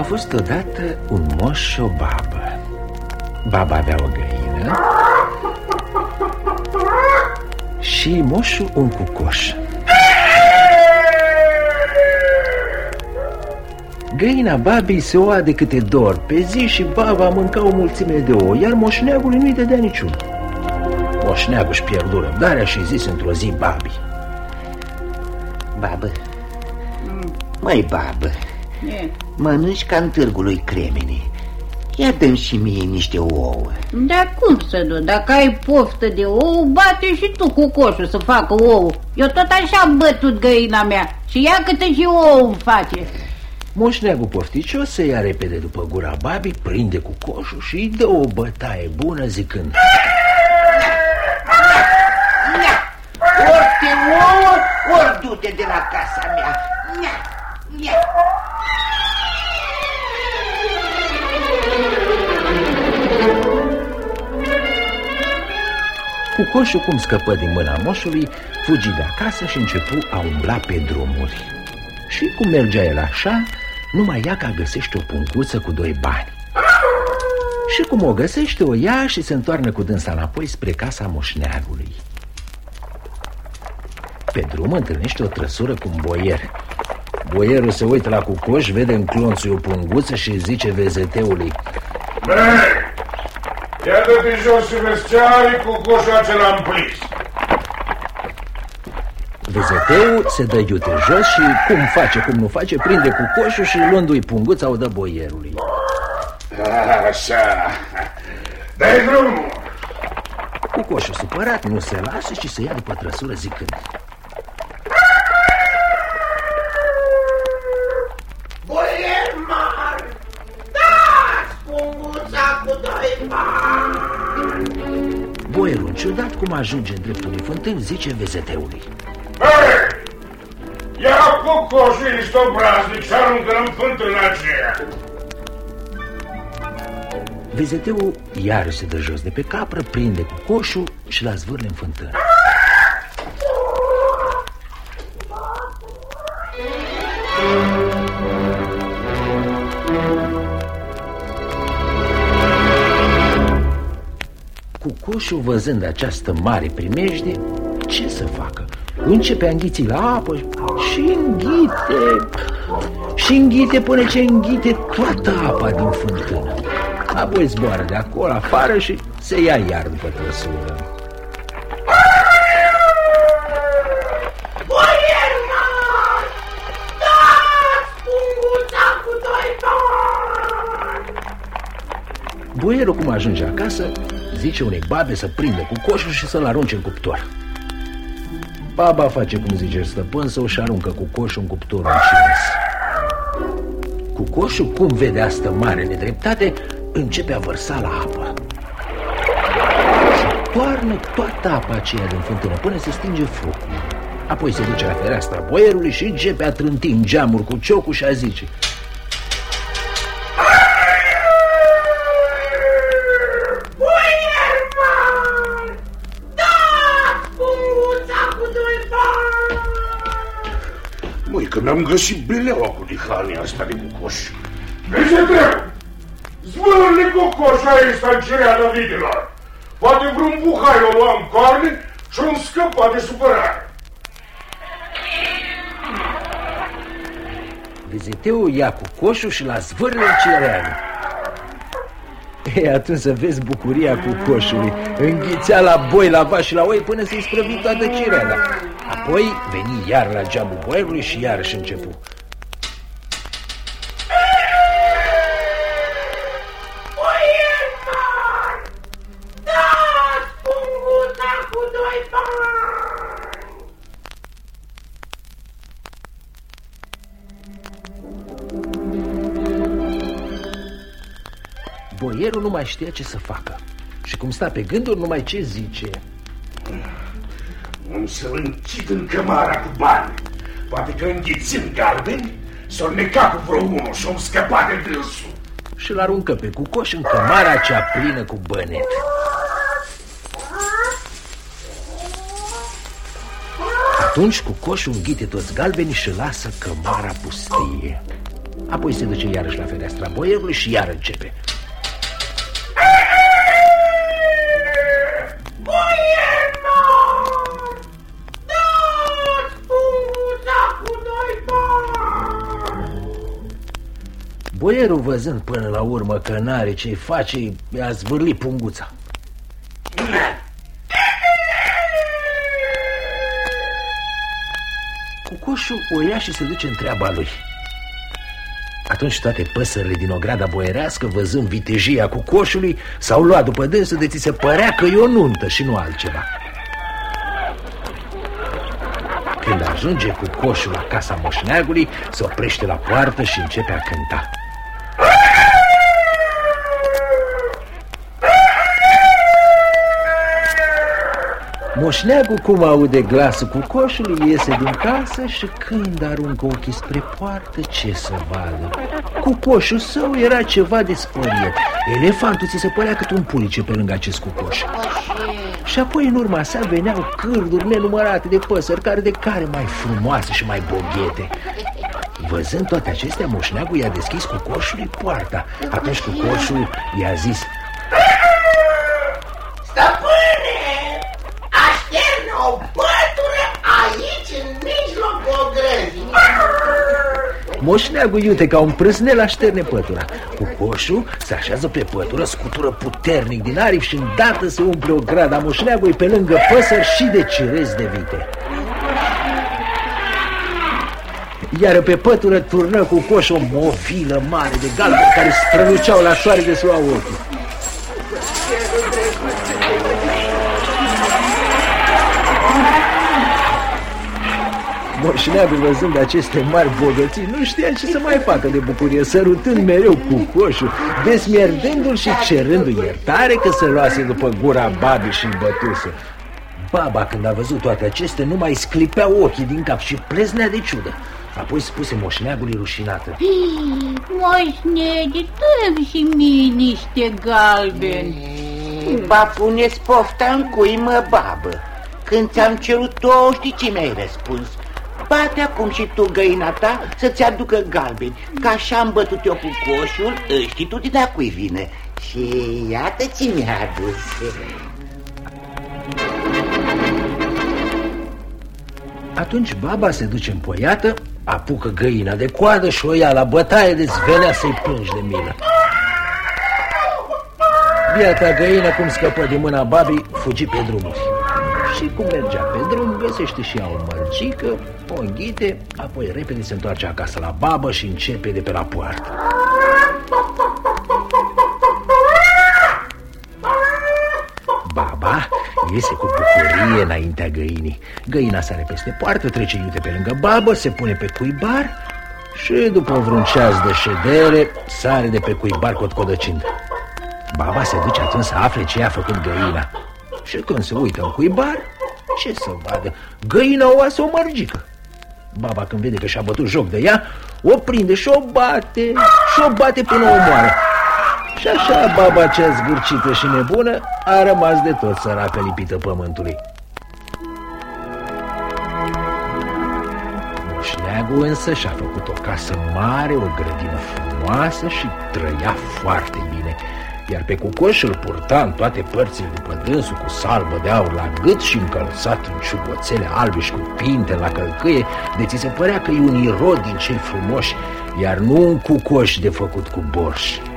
fost odată un moș și o babă. Baba avea o găină și moșul un cucoș. Găina babei se oa de câte 2 ori pe zi și baba mânca o mulțime de ouă, iar moșneagului nu-i dădea niciun. Moșneagul își pierdu răbdarea și zis într-o zi babii: Babă, măi babă, mănânci ca în târgul lui Cremene. Ia dă-mi și mie niște ouă. Dar cum să nu? Dacă ai poftă de ou, bate și tu cu coșul să facă ou. Eu tot așa am bătut găina mea și ia câte și ou îmi face. Moșneagul pofticios se ia repede după gura babii, prinde cu coșul și îi dă o bătaie bună zicând: Ori te ouă, ori du-te de la casa mea. Cucoșul, cum scăpă din mâna moșului, fugi de acasă și începu a umbla pe drumuri. Și cum mergea el așa, numai Iaca găsește o punguță cu 2 bani. Și cum o găsește, o ia și se întoarnă cu dânsa înapoi spre casa moșneagului. Pe drum întâlnește o trăsură cu un boier. Boierul se uită la cucoș, vede în clonțul o punguță și zice vezeteului: ia dă-te jos și vezi ce are cucoșul acela împlis. Vezeteul se dă iute jos și, cum face, cum nu face, prinde cucoșul și, luându-i punguța, o dă boierului. Așa, dai drumul. Cucoșul supărat nu se lasă și se ia după trăsură zicând: Boier mare, dați punguța cu 2 bani. Boierul, ciudat cum ajunge în dreptul unui fântân, zice vezeteului: ia cucoșul, ești obraznic și aruncă-l în fântâna aceea. Vezeteul iar se dă jos de pe capră, prinde cucoșul și l-a zvârle în fântână. Cucoșul, văzând această mare primejdie, ce să facă? Începe a înghiți la apă și înghite până ce înghite toată apa din fântână. Apoi zboară de acolo afară și se ia iar după trăsură. Boier mare, dați punguța cu 2 bani. Boierul, cum ajunge acasă, zice unei babe să prindă cucoșul și să-l arunce în cuptor. Baba face cum zice stăpân său și aruncă cucoșul în cuptorul încins. Cucoșul, cum vede asta mare nedreptate, începe a vărsa la apă și toarnă toată apa aceea din fântână până se stinge focul. Apoi se duce la fereastra boierului și începe a trânti în geamuri cu ciocul și a zice: Că mi-am găsit bileaua cu dihania asta de cucoș. Vezeteu, zvârle cucoșul ăsta în cereala vidilor. Poate vreun buhai o lua în coarne și un scăpa de supărare. Vezeteul ia cucoșul și la zvârle în cereală. Atunci să vezi bucuria cucoșului. Înghițea la boi, la vaci și la oi până se-i sprăvi toată cireala. Apoi veni iar la geamul boierului și iarăși începu: Boier mare, dați punguța cu 2 bani. Boierul nu mai știa ce să facă și, cum sta pe gânduri, numai ce zice: Am să-l închid în cămara cu bani. Poate că înghițind galbeni s-o neca cu vreo unul și om scăpa de dânsul. Și-l aruncă pe cucoș în cămara cea plină cu bănet. Atunci cucoșul înghite toți galbenii și lasă cămara pustie. Apoi se duce iarăși la fereastra boierului și iar începe. Boierul, văzând până la urmă că n-are ce-i face, i-a zvârlit punguța. Cucoșul o ia și se duce în treaba lui. Atunci toate păsările din ograda boierească, văzând vitejia cucoșului, s-au luat după dânsul de ți se părea că e o nuntă și nu altceva. Când ajunge cucoșul la casa moșneagului, se oprește la poartă și începe a cânta. Moșneagul, cum aude glasul cucoșului, iese din casă și când aruncă ochii spre poartă, ce să vadă? Cucoșul său era ceva de spăriet. Elefantul ți se părea cât un pulice pe lângă acest cucoș. Și apoi în urma sa veneau cârduri nenumărate de păsări, care de care mai frumoase și mai boghete. Văzând toate acestea, moșneagul i-a deschis cucoșului poarta. Atunci cucoșul i-a zis: Stăpâne, așterne o pătură aici, în mijlocul ogrăzii. Moșneagul, iute ca un prâsnel, așterne pătura. Cucoșul se așează pe pătură, scutură puternic din aripi și îndată se umple ograda moșneagului pe lângă păsări și de cirezi de vite. Iar pe pătură turnă cucoșul o movilă mare de galbeni care străluceau la soare de sua ochii. Moșneagul, văzând aceste mari bogății, nu știa ce să mai facă de bucurie, sărutând mereu cucoșul, desmierdându-l și cerându-i iertare că se luase după gura babii și-l bătuse. Baba, când a văzut toate acestea, nu mai sclipea ochii din cap și pleznea de ciudă. Apoi spuse moșneagului rușinată: Moșnege, dă-mi și mie niște galbeni. Ba, pune-ți pofta în cui, mă, babă. Când ți-am cerut-o, știi ce mi-ai răspuns? Bate acum și tu găina ta să-ți aducă galbeni, că așa am bătut eu cu coșul, știi tu de cui vine. Și iată ce mi-a adus. Atunci baba se duce în poiată, apucă găina de coadă și o ia la bătaie, de venea să-i plângi de milă. Biata găină, cum scăpă din mâna babii, fugi pe drumuri. Și cum mergea pe drum, găsește și ea o mărgică, o înghite, apoi repede se întoarce acasă la babă și începe de pe la poartă. Baba iese cu bucurie înaintea găinii. Găina sare peste poartă, trece iute pe lângă babă, se pune pe cuibar și după vreun ceas de ședere sare de pe cuibar cotcodăcind. Baba se duce atunci să afle ce a făcut găina. Și când se uită în cuibar, ce să vadă? Găina o oasă o mărgică. Baba, când vede că și-a bătut joc de ea, o prinde și o bate până o omoară. Și așa baba cea zgârcită și nebună a rămas de tot săracă lipită pământului. Moșneagul însă și-a făcut o casă mare, o grădină frumoasă și trăia foarte bine. Iar pe cucoș îl purta în toate părțile după dânsul, cu salbă de aur la gât și încălțat în ciuboțele albe și cu pinte la călcâie, de ți se părea că e un irod din cei frumoși, iar nu un cucoș de făcut cu borș.